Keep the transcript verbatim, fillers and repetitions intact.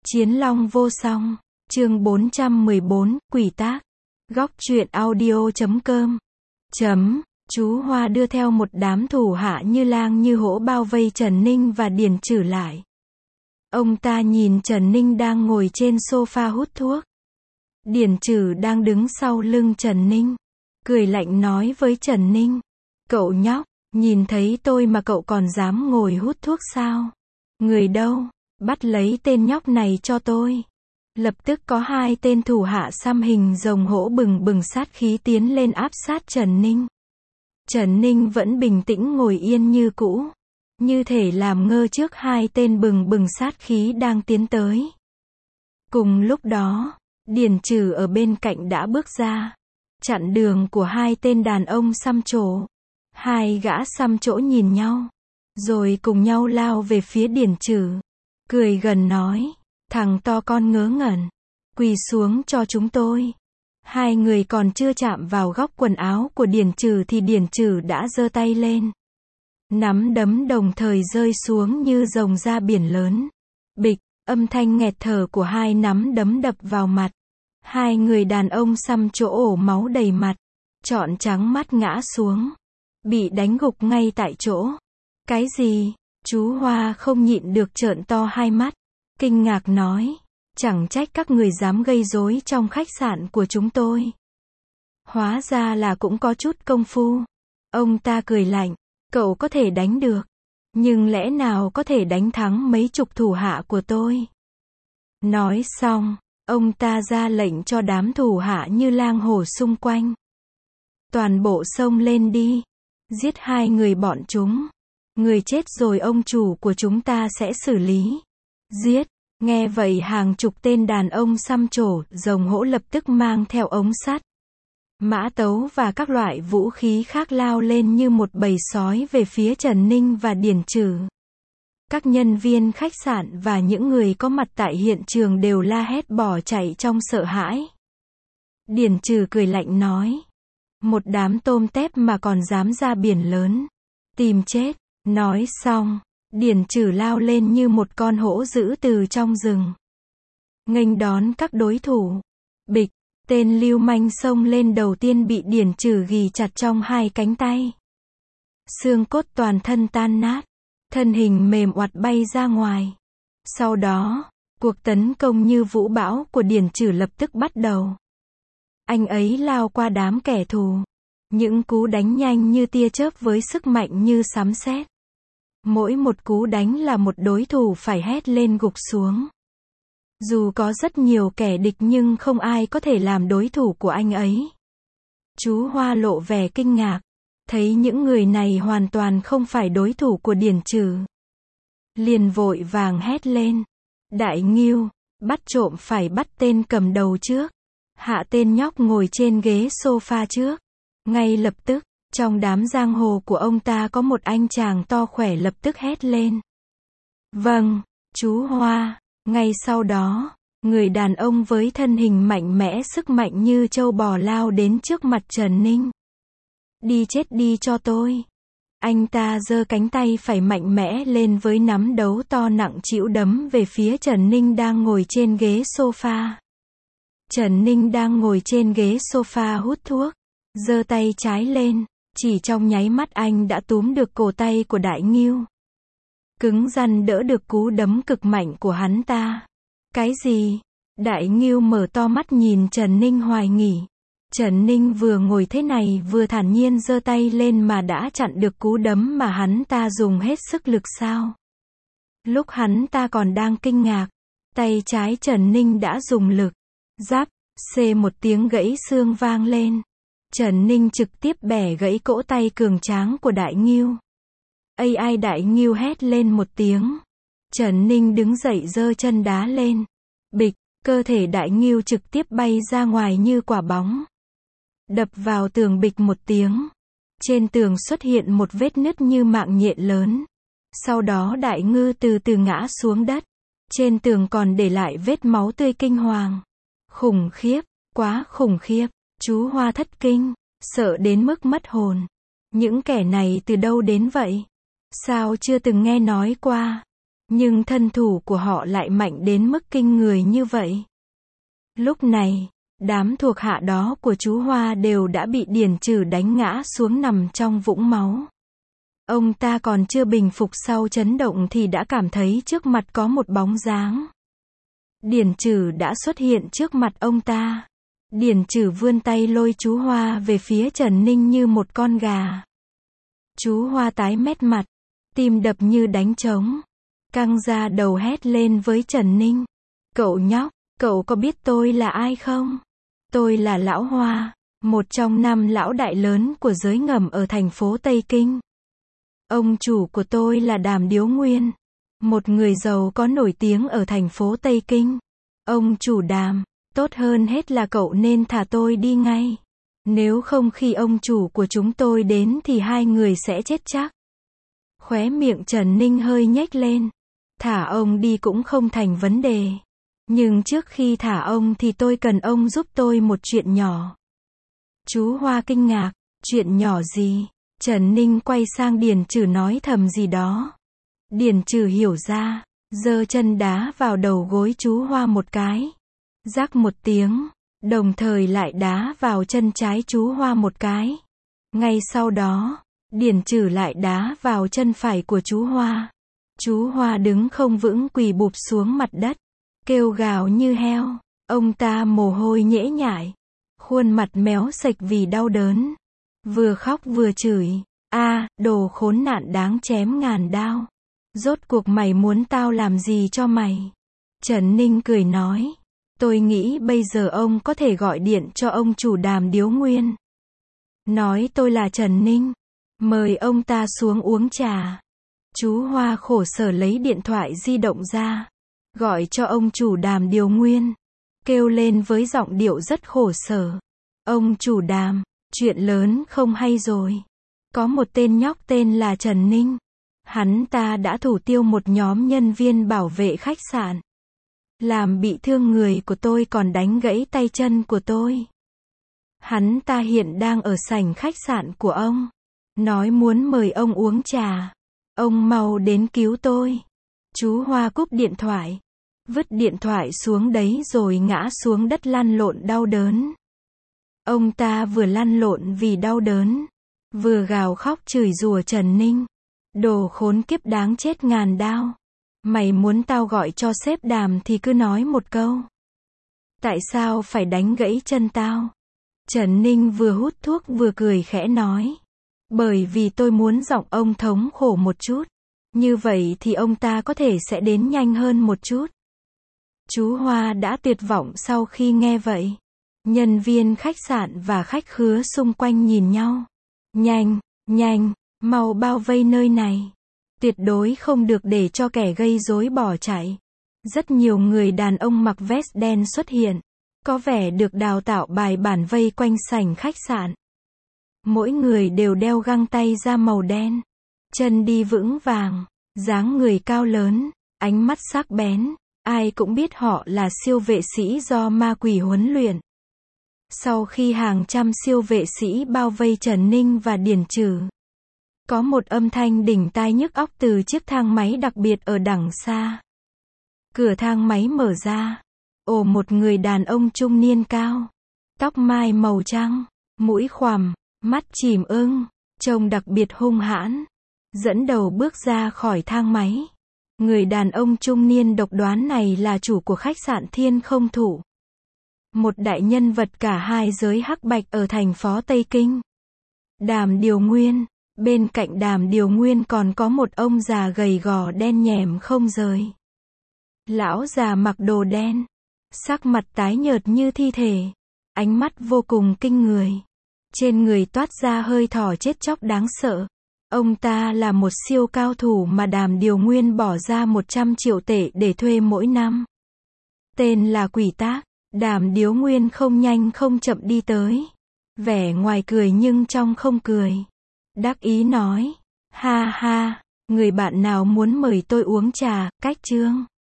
Chiến Long vô song, chương bốn trăm mười bốn, quỷ tác. Góc truyện audio chấm com. Chấm, chú Hoa đưa theo một đám thủ hạ như lang như hổ bao vây Trần Ninh và Điền Trử lại. Ông ta nhìn Trần Ninh đang ngồi trên sofa hút thuốc. Điền Trử đang đứng sau lưng Trần Ninh. Cười lạnh nói với Trần Ninh. Cậu nhóc, nhìn thấy tôi mà cậu còn dám ngồi hút thuốc sao? Người đâu? Bắt lấy tên nhóc này cho tôi. Lập tức có hai tên thủ hạ xăm hình rồng hổ bừng bừng sát khí tiến lên áp sát Trần Ninh. Trần Ninh vẫn bình tĩnh ngồi yên như cũ, như thể làm ngơ trước hai tên bừng bừng sát khí đang tiến tới. Cùng lúc đó, Điền Trử ở bên cạnh đã bước ra, chặn đường của hai tên đàn ông xăm trổ. Hai gã xăm trổ nhìn nhau, rồi cùng nhau lao về phía Điền Trử. Cười gần nói, thằng to con ngớ ngẩn, quỳ xuống cho chúng tôi. Hai người còn chưa chạm vào góc quần áo của Điền Trử thì Điền Trử đã giơ tay lên. Nắm đấm đồng thời rơi xuống như rồng ra biển lớn. Bịch, âm thanh nghẹt thở của hai nắm đấm đập vào mặt. Hai người đàn ông xăm chỗ ổ máu đầy mặt, trọn trắng mắt ngã xuống, bị đánh gục ngay tại chỗ. Cái gì? Chú Hoa không nhịn được trợn to hai mắt, kinh ngạc nói, chẳng trách các người dám gây rối trong khách sạn của chúng tôi. Hóa ra là cũng có chút công phu. Ông ta cười lạnh, cậu có thể đánh được, nhưng lẽ nào có thể đánh thắng mấy chục thủ hạ của tôi? Nói xong, ông ta ra lệnh cho đám thủ hạ như lang hổ xung quanh. Toàn bộ xông lên đi, giết hai người bọn chúng. Người chết rồi ông chủ của chúng ta sẽ xử lý. Giết. Nghe vậy hàng chục tên đàn ông xăm trổ, rồng hổ lập tức mang theo ống sắt, mã tấu và các loại vũ khí khác lao lên như một bầy sói về phía Trần Ninh và Điền Trử. Các nhân viên khách sạn và những người có mặt tại hiện trường đều la hét bỏ chạy trong sợ hãi. Điền Trử cười lạnh nói, một đám tôm tép mà còn dám ra biển lớn, tìm chết. Nói xong, Điền Trử lao lên như một con hổ dữ từ trong rừng, nghênh đón các đối thủ. Bịch, tên lưu manh xông lên đầu tiên bị Điền Trử ghì chặt trong hai cánh tay. Xương cốt toàn thân tan nát, thân hình mềm oặt bay ra ngoài. Sau đó, cuộc tấn công như vũ bão của Điền Trử lập tức bắt đầu. Anh ấy lao qua đám kẻ thù, những cú đánh nhanh như tia chớp với sức mạnh như sấm sét. Mỗi một cú đánh là một đối thủ phải hét lên gục xuống. Dù có rất nhiều kẻ địch nhưng không ai có thể làm đối thủ của anh ấy. Chú Hoa lộ vẻ kinh ngạc, thấy những người này hoàn toàn không phải đối thủ của Điền Trử. Liền vội vàng hét lên, Đại Ngưu, bắt trộm phải bắt tên cầm đầu trước. Hạ tên nhóc ngồi trên ghế sofa trước. Ngay lập tức, trong đám giang hồ của ông ta có một anh chàng to khỏe lập tức hét lên. Vâng, chú Hoa. Ngay sau đó, người đàn ông với thân hình mạnh mẽ sức mạnh như trâu bò lao đến trước mặt Trần Ninh. Đi chết đi cho tôi. Anh ta giơ cánh tay phải mạnh mẽ lên với nắm đấu to nặng trĩu đấm về phía Trần Ninh đang ngồi trên ghế sofa. Trần Ninh đang ngồi trên ghế sofa hút thuốc, giơ tay trái lên. Chỉ trong nháy mắt anh đã túm được cổ tay của Đại Ngưu, cứng rắn đỡ được cú đấm cực mạnh của hắn ta. Cái gì? Đại Ngưu mở to mắt nhìn Trần Ninh hoài nghỉ. Trần Ninh vừa ngồi thế này vừa thản nhiên giơ tay lên mà đã chặn được cú đấm mà hắn ta dùng hết sức lực sao? Lúc hắn ta còn đang kinh ngạc, tay trái Trần Ninh đã dùng lực. Giáp, xê một tiếng gãy xương vang lên. Trần Ninh trực tiếp bẻ gãy cỗ tay cường tráng của Đại Ngưu. Ai ai Đại Ngưu hét lên một tiếng. Trần Ninh đứng dậy giơ chân đá lên. Bịch, cơ thể Đại Ngưu trực tiếp bay ra ngoài như quả bóng. Đập vào tường bịch một tiếng. Trên tường xuất hiện một vết nứt như mạng nhện lớn. Sau đó Đại Ngưu từ từ ngã xuống đất. Trên tường còn để lại vết máu tươi kinh hoàng. Khủng khiếp, quá khủng khiếp. Chú Hoa thất kinh, sợ đến mức mất hồn. Những kẻ này từ đâu đến vậy? Sao chưa từng nghe nói qua? Nhưng thân thủ của họ lại mạnh đến mức kinh người như vậy. Lúc này, đám thuộc hạ đó của chú Hoa đều đã bị Điền Trừ đánh ngã xuống nằm trong vũng máu. Ông ta còn chưa bình phục sau chấn động thì đã cảm thấy trước mặt có một bóng dáng. Điền Trừ đã xuất hiện trước mặt ông ta. Điền Trừ vươn tay lôi chú Hoa về phía Trần Ninh như một con gà. Chú Hoa tái mét mặt, tim đập như đánh trống, căng ra đầu hét lên với Trần Ninh. Cậu nhóc, cậu có biết tôi là ai không? Tôi là Lão Hoa, một trong năm lão đại lớn của giới ngầm ở thành phố Tây Kinh. Ông chủ của tôi là Đàm Điếu Nguyên, một người giàu có nổi tiếng ở thành phố Tây Kinh. Ông chủ Đàm, tốt hơn hết là cậu nên thả tôi đi ngay. Nếu không khi ông chủ của chúng tôi đến thì hai người sẽ chết chắc. Khóe miệng Trần Ninh hơi nhếch lên. Thả ông đi cũng không thành vấn đề. Nhưng trước khi thả ông thì tôi cần ông giúp tôi một chuyện nhỏ. Chú Hoa kinh ngạc, chuyện nhỏ gì? Trần Ninh quay sang Điền Trừ nói thầm gì đó. Điền Trừ hiểu ra, giơ chân đá vào đầu gối chú Hoa một cái. Rắc một tiếng, đồng thời lại đá vào chân trái chú Hoa một cái. Ngay sau đó, Điền Trừ lại đá vào chân phải của chú Hoa. Chú Hoa đứng không vững quỳ bụp xuống mặt đất, kêu gào như heo. Ông ta mồ hôi nhễ nhại, khuôn mặt méo sạch vì đau đớn. Vừa khóc vừa chửi, a, đồ khốn nạn đáng chém ngàn đao. Rốt cuộc mày muốn tao làm gì cho mày? Trần Ninh cười nói, tôi nghĩ bây giờ ông có thể gọi điện cho ông chủ Đàm Điếu Nguyên. Nói tôi là Trần Ninh, mời ông ta xuống uống trà. Chú Hoa khổ sở lấy điện thoại di động ra, gọi cho ông chủ Đàm Điếu Nguyên, kêu lên với giọng điệu rất khổ sở. Ông chủ Đàm, chuyện lớn không hay rồi. Có một tên nhóc tên là Trần Ninh. Hắn ta đã thủ tiêu một nhóm nhân viên bảo vệ khách sạn. Làm bị thương người của tôi còn đánh gãy tay chân của tôi. Hắn ta hiện đang ở sảnh khách sạn của ông. Nói muốn mời ông uống trà. Ông mau đến cứu tôi. Chú Hoa cúp điện thoại. Vứt điện thoại xuống đấy rồi ngã xuống đất lăn lộn đau đớn. Ông ta vừa lăn lộn vì đau đớn, vừa gào khóc chửi rủa Trần Ninh. Đồ khốn kiếp đáng chết ngàn đao. Mày muốn tao gọi cho sếp Đàm thì cứ nói một câu. Tại sao phải đánh gãy chân tao? Trần Ninh vừa hút thuốc vừa cười khẽ nói. Bởi vì tôi muốn giọng ông thống khổ một chút. Như vậy thì ông ta có thể sẽ đến nhanh hơn một chút. Chú Hoa đã tuyệt vọng sau khi nghe vậy. Nhân viên khách sạn và khách khứa xung quanh nhìn nhau. Nhanh, nhanh, mau bao vây nơi này. Tuyệt đối không được để cho kẻ gây rối bỏ chạy. Rất nhiều người đàn ông mặc vest đen xuất hiện. Có vẻ được đào tạo bài bản vây quanh sảnh khách sạn. Mỗi người đều đeo găng tay da màu đen. Chân đi vững vàng, dáng người cao lớn, ánh mắt sắc bén. Ai cũng biết họ là siêu vệ sĩ do ma quỷ huấn luyện. Sau khi hàng trăm siêu vệ sĩ bao vây Trần Ninh và Điền Trừ, có một âm thanh đỉnh tai nhức óc từ chiếc thang máy đặc biệt ở đằng xa. Cửa thang máy mở ra. Ồ, một người đàn ông trung niên cao, tóc mai màu trắng, mũi khoằm, mắt chìm ưng, trông đặc biệt hung hãn, dẫn đầu bước ra khỏi thang máy. Người đàn ông trung niên độc đoán này là chủ của khách sạn Thiên Không Thủ. Một đại nhân vật cả hai giới hắc bạch ở thành phố Tây Kinh. Đàm Điếu Nguyên. Bên cạnh Đàm Điếu Nguyên còn có một ông già gầy gò đen nhẻm không rời. Lão già mặc đồ đen, sắc mặt tái nhợt như thi thể, ánh mắt vô cùng kinh người. Trên người toát ra hơi thở chết chóc đáng sợ. Ông ta là một siêu cao thủ mà Đàm Điếu Nguyên bỏ ra một trăm triệu tệ để thuê mỗi năm. Tên là Quỷ Tác. Đàm Điếu Nguyên không nhanh không chậm đi tới. Vẻ ngoài cười nhưng trong không cười. Đắc ý nói. Ha ha, người bạn nào muốn mời tôi uống trà, cách chương.